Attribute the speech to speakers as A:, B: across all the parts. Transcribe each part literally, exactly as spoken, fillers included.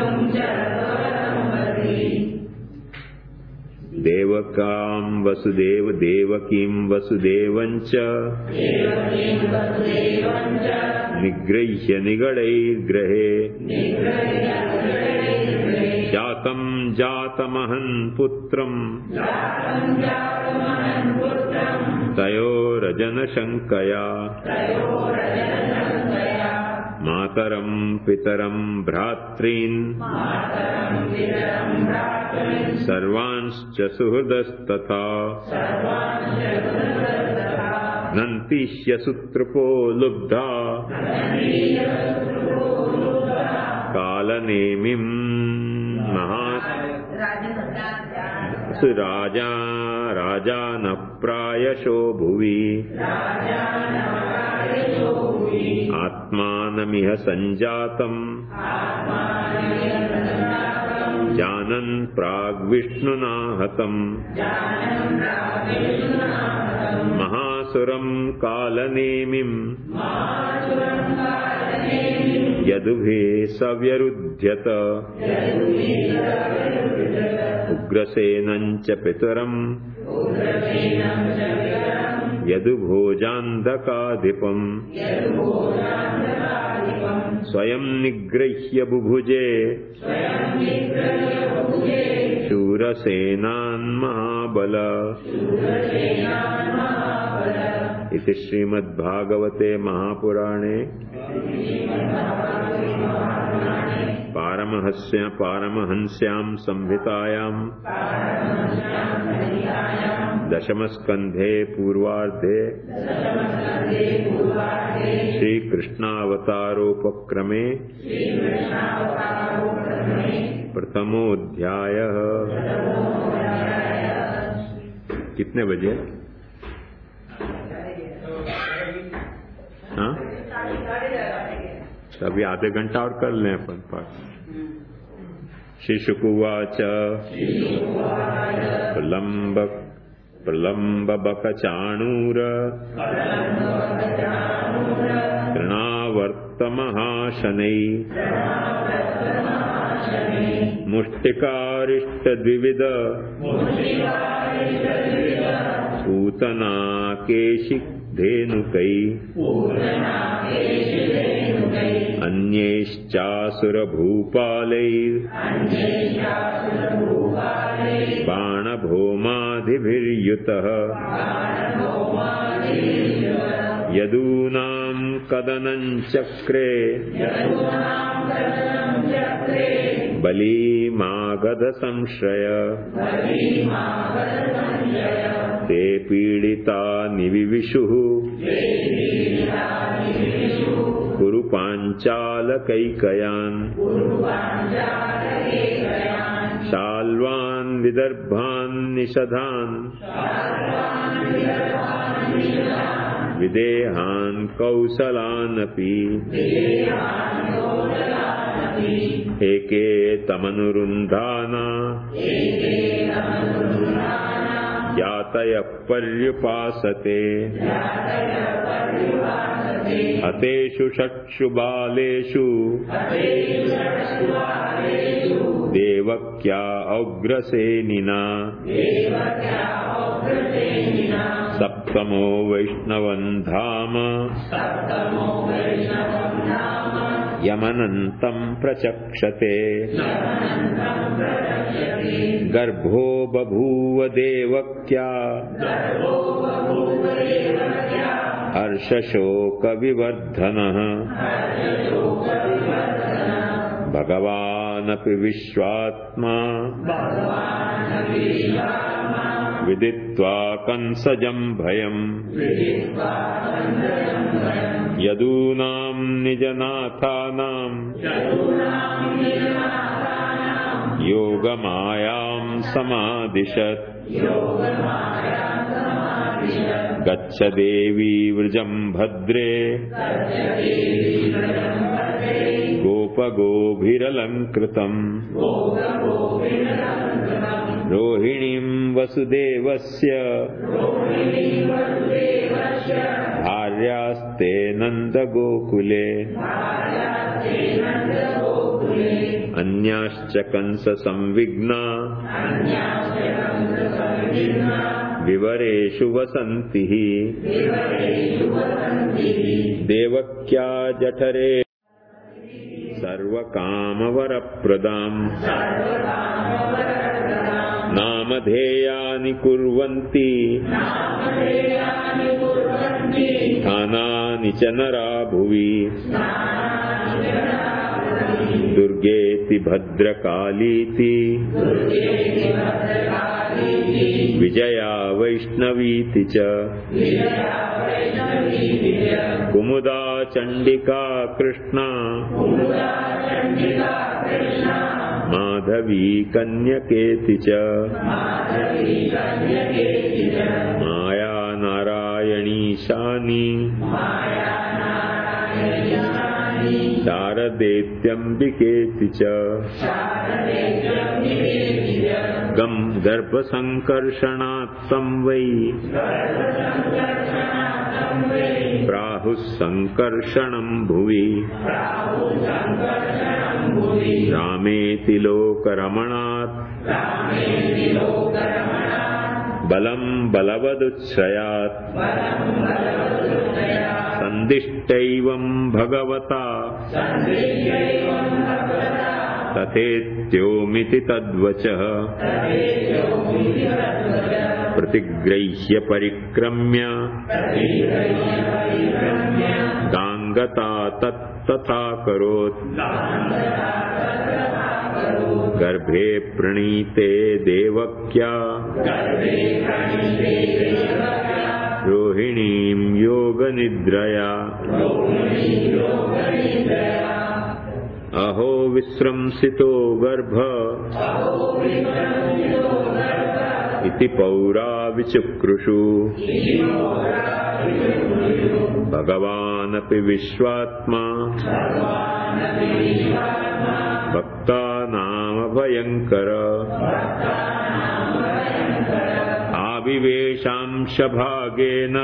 A: देवकां वसुदेव देवकीं वसुदेवञ्च निगृह्य निगडैर्ग्रहे जातं जातमहं पुत्रं तयोरजनशङ्कया मातरं पितरं भ्रातॄन् सर्वांश्च सुहृदस्तथा नन्तिष्यसुत्रपो लुब्धा कालनेमिं महा राजा राजान प्रायशो भुवि आत्मानमिह संजातम् जानन् प्राग्विष्णुना हतम् महासुरं कालनेमिं यदुभे सव्यरुध्यत उग्रसेनं च पितरम् यदुभोजान्धकाधिपम् स्वयं निगृह्य बुभुजे शूरसेनान् महाबल। इति श्रीमद्भागवते महापुराणे पारमहस्य पारमहंस्यां संहितायां दशमस्कन्धे पूर्वार्धे श्री कृष्णावतारोपक्रमे प्रथमोऽध्यायः। कितने बजे? हाँ, अभी आधे घंटा और कर लें अपन पाठ। श्री शुकुवाच प्रलम्ब प्रलम्बबकचाणूर तृणावर्तमहाशनै मुष्टिकारिष्टद्विविध पूतनाकेशिधेनुकै अन्यैश्चासुरभूपालैः बाणभौमादिभिर्युतः यदूनां कदनं चक्रे बलीमागध संश्रय ते पीडिता निविविशुः कुरु पाञ्चालकैकयान् शाल्वान् विदर्भान् निषधान् विदेहान् कौशलानपि एके तमनुरुन्धाना यातयः पर्युपासते हतेषु षट्सु बालेषु देवक्या अग्रसेनिना सप्तमो वैष्णवन् धाम यमनन्तं प्रचक्षते गर्भो बभूव देवक्या हर्षशोकविवर्धनः भगवानपि विश्वात्मा विदित्वा कंसजं भयम् यदूनां निजनाथानां योगमायां समादिशत् गच्छ देवी व्रजं भद्रे गोपगोभिरलङ्कृतम् रोहिणीं वसुदेवस्य भार्यास्ते नन्दगोकुले अन्याश्च कंस संविघ्ना विवरेषु वसन्ति देवक्या जठरे सर्वकामवरप्रदाम् नामधेयानि कुर्वन्ति स्थानानि च नरा भुवि दुर्गेति भद्रकालीति विजया वैष्णवीति च कुमुदा चण्डिका कृष्णा माधवी कन्यकेति च माया नारायणी शानी शारदेत्यम्बिकेति च गम गर्भसंकर्षणात् संवै प्राहुः संकर्षणं भुवि रामेति लोकरमणात् बलं बलवदुच्छ्रयात् संदिष्टैवं भगवता तथेत्योमिति तद्वचः प्रतिगृह्य परिक्रम्य गाङ्गता तत्तथा करोत् गर्भे प्रणीते देवक्या रोहिणीं योगनिद्रया अहो विश्रंसितो गर्भ इति पौरा विचुक्रुषु भगवानपि विश्वात्मा भक्तानामभयङ्कर आविवेशांश भागेन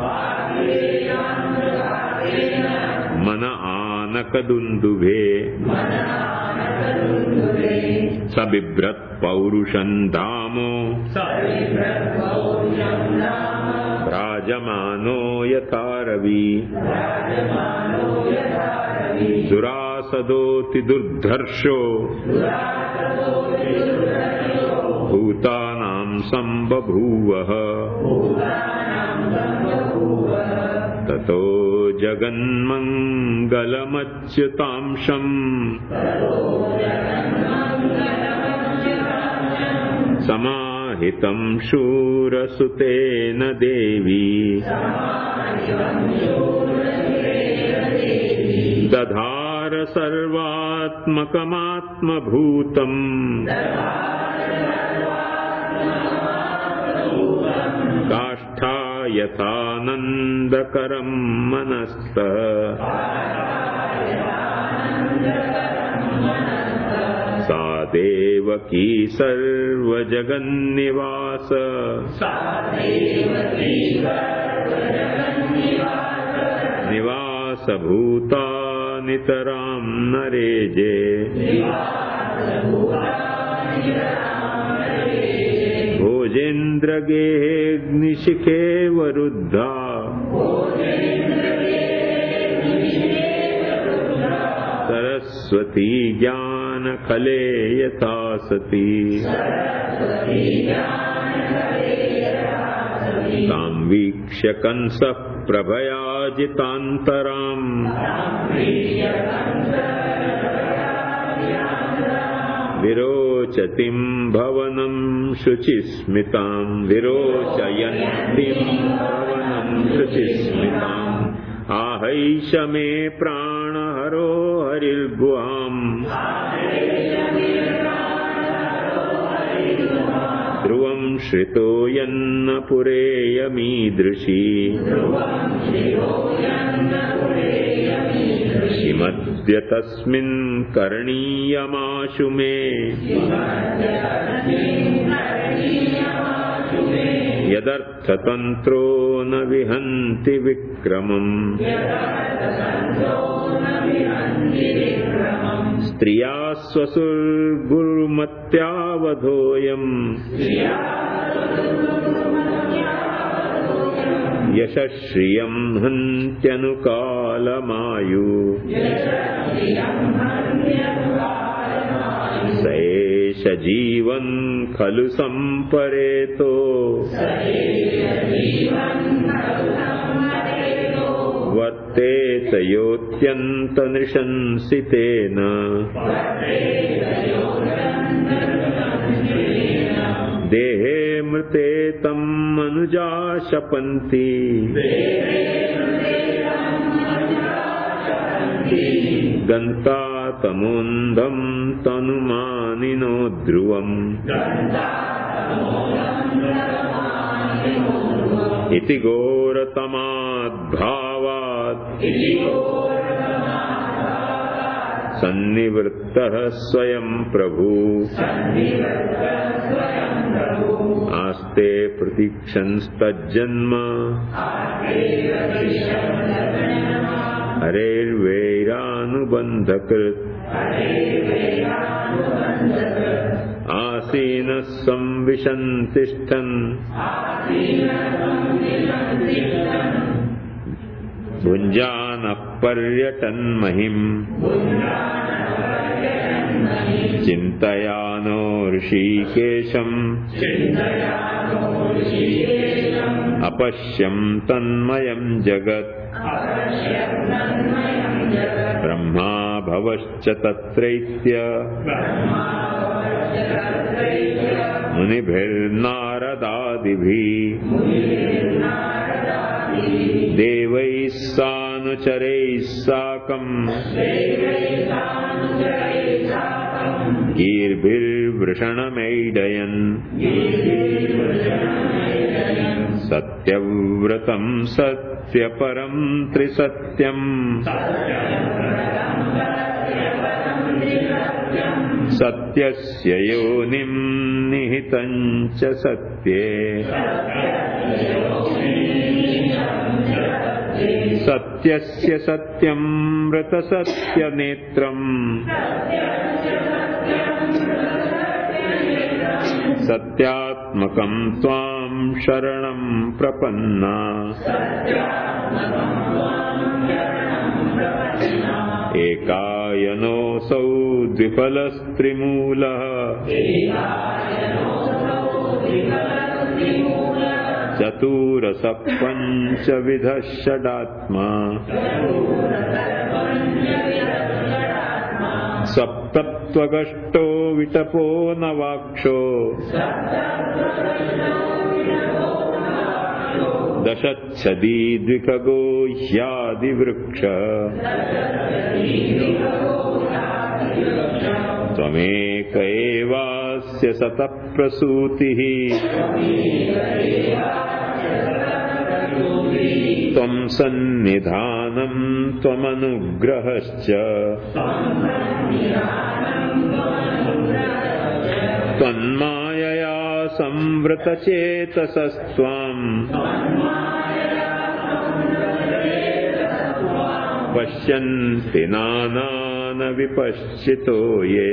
A: मन आनकदुन्दुभे स बिभ्रत् पौरुषं धामो राजमानो यथा रवि दुरासदोति दुर्धर्षो भूतानां सम्बभूवः ततो जगन्मङ्गलमच्युतांशम् समाहितं शूरसुतेन देवी दधार सर्वात्मकमात्मभूतम् काष्ठा यथानन्दकरं मनस्तः सा देवकी सर्वजगन्निवास निवासभूता नितरां नरेजे भोजेन्द्रगेहेऽग्निशिखे वरुद्धा सरस्वती ज्ञानकले यथा सती तां वीक्ष्य कंसः प्रभयाजितान्तराम् विरोचतीं भवनं शुचिस्मितां विरोचयन्तीं भवनं शुचिस्मिताम् आहैष मे प्राणहरो हरिर्गुहाम् ध्रुवं श्रितो यन्न पुरेयमीदृशी किमद्य तस्मिन् करणीयमाशु मे यदर्थतन्त्रो न विहन्ति विक्रमम् स्त्रिया स्वसुर्गुरुमत्यावधोऽयम् यशश्रियं हन्त्यनुकालमायु स एष जीवन् खलु सम्परेतो वर्तेत योऽत्यन्तनृशंसितेन देहे मृते तम् मनुजा शपन्ति गन्ता तमोन्धं तनुमानिनो ध्रुवम् इति घोरतमाद्भावात् सन्निवृत्तः स्वयं प्रभु आस्ते प्रतीक्षंस्तज्जन्म हरेर्वैरानुबन्धकृत् आसीनः संविशन्तिष्ठन् भुञ्जानः पर्यटन् महिम् चिन्तयानो ऋषिकेशम् अपश्यं तन्मयं जगत् ब्रह्मा भवश्च तत्रैत्य मुनिभिर्नारदादिभिः देवैः सानुचरैः साकम् गीर्भिर्वृषणमैडयन् सत्यव्रतं सत्यपरं त्रिसत्यम् सत्यस्य योनिं निहितं च सत्ये सत्यस्य सत्यमृतसत्यनेत्रम् सत्यात्मकं त्वां शरणं प्रपन्ना एकायनोऽसौ द्विफलस्त्रिमूलः चतुरसः पञ्चविधः षडात्मा सप्तत्वगष्टो विटपो नवाक्षो दशच्छदी द्विखगो ह्यादिवृक्ष त्वमेक एवास्य सतप्रसूतिः त्वं सन्निधानं त्वमनुग्रहश्च त्वन्मायया संवृतचेतसस्त्वाम् पश्यन्ति नानानविपश्चितो ये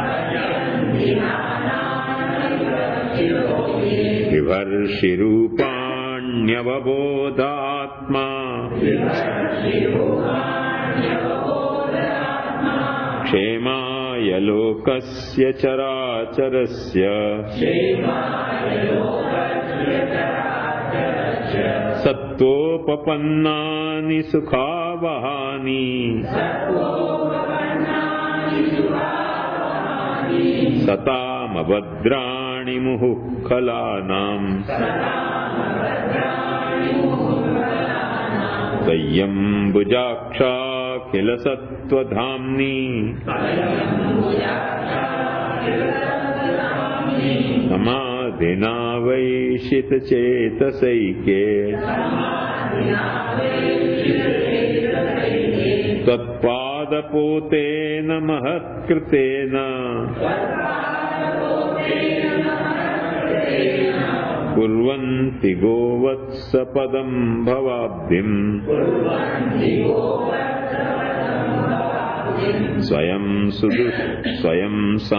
A: विभर्षिरूपाण्यवबोधात्मा क्षेमाय लोकस्य चराचरस्य सत्त्वोपपन्नानि सुखावहानि सतामभद्राणि मुहुःखलानाम् त्वय्यम्बुजाक्षाखिलसत्त्वधाम्नि समाधिना वैशितचेतसैके त्वत्पादपोतेन महत्कृतेन कुर्वन्ति गोवत्सपदं भवाब्धिम् स्वयं सुदु स्वयं